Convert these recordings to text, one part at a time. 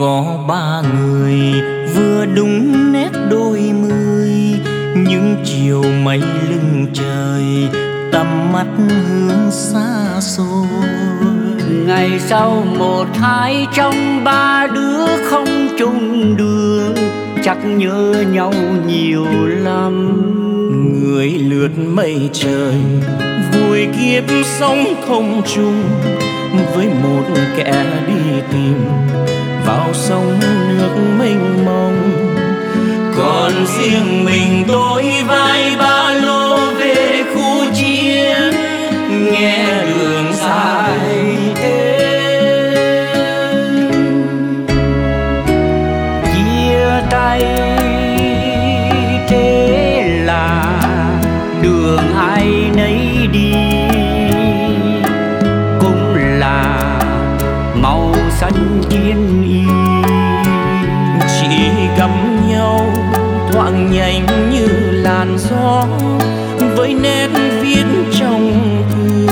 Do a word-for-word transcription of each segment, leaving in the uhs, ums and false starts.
có ba người vừa đúng nét đôi mươi, những chiều mây lưng trời tầm mắt hướng xa xôi. Ngày sau một hai trong ba đứa không chung đường, chắc nhớ nhau nhiều lắm. Người lướt mây trời vui kiếp sống không chung, với một kẻ đi tìm vào sông nước mênh mông. Còn riêng mình tôi vai ba lô về khu chiến, nghe đường dài thêm. Chia tay thế là đường ai nấy đi, cũng là màu xanh chiến y. Chỉ gặp nhau thoáng nhanh như làn gió, với nét viết trong thư.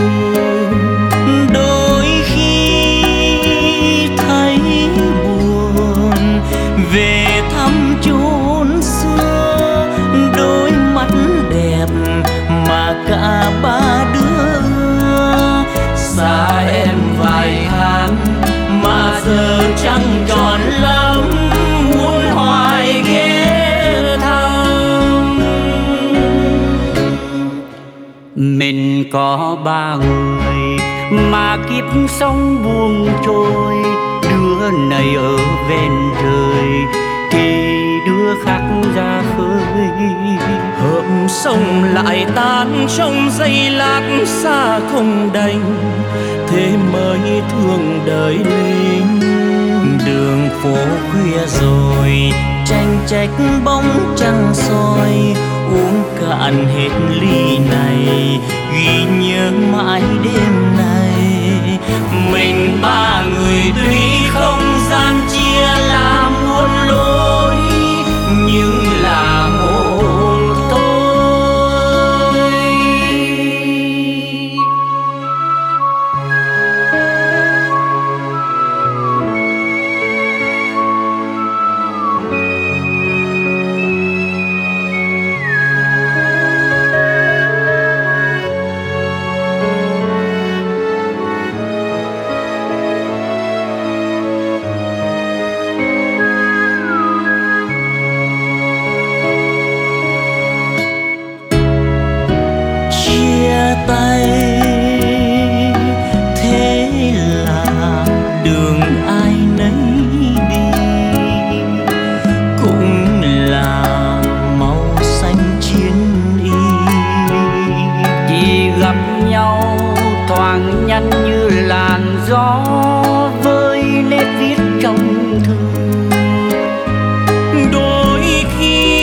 Đôi khi thấy buồn về thăm chốn xưa, đôi mắt đẹp mà cả ba đứa ưa. Xa em vài tháng mà giờ chẳng tròn lắm, muốn hoài ghé thăm. Mình có ba người mà kiếp sống buông trôi, đứa này ở ven trời thì đứa khác ra khơi. Hợp sông lại tan trong giây lát xa không đành, thế mới thương đời lính. Đường phố khuya rồi tranh trách bóng trăng soi, uống cạn hết ly này ghi nhớ mãi đêm nay. Mình ba người tuy không gian chia là muôn lối, nhưng là một thôi. Tay thế là đường ai nấy đi, cũng là màu xanh chiến y. Chỉ gặp nhau thoáng nhanh như làn gió, với nét viết trong thư. Đôi khi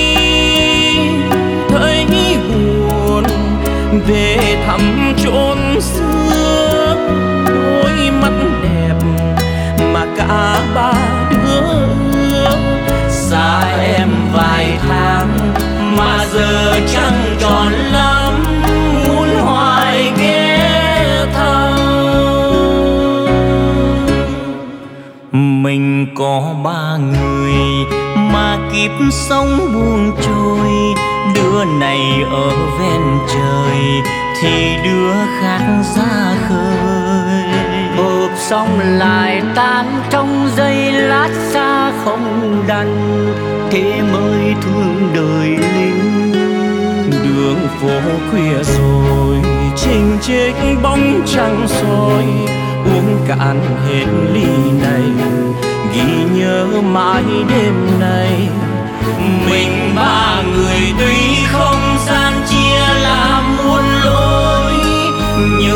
thấy buồn về thăm chốn xưa, đôi mắt đẹp mà cả ba đứa ưa. Xa em vài tháng mà giờ chẳng tròn lắm, muốn hoài ghé thăm. Mình có ba người mà kiếp sống buông trôi, đứa này ở ven trời thì đứa khác ra khơi. Hợp xong lại tan trong giây lát xa không đành, thế mới thương đời lính. Đường phố khuya rồi chênh chếch bóng trăng soi, uống cạn hết ly này ghi nhớ mãi đêm nay. Mình ba người tuy không gian chia là muôn lối, nhưng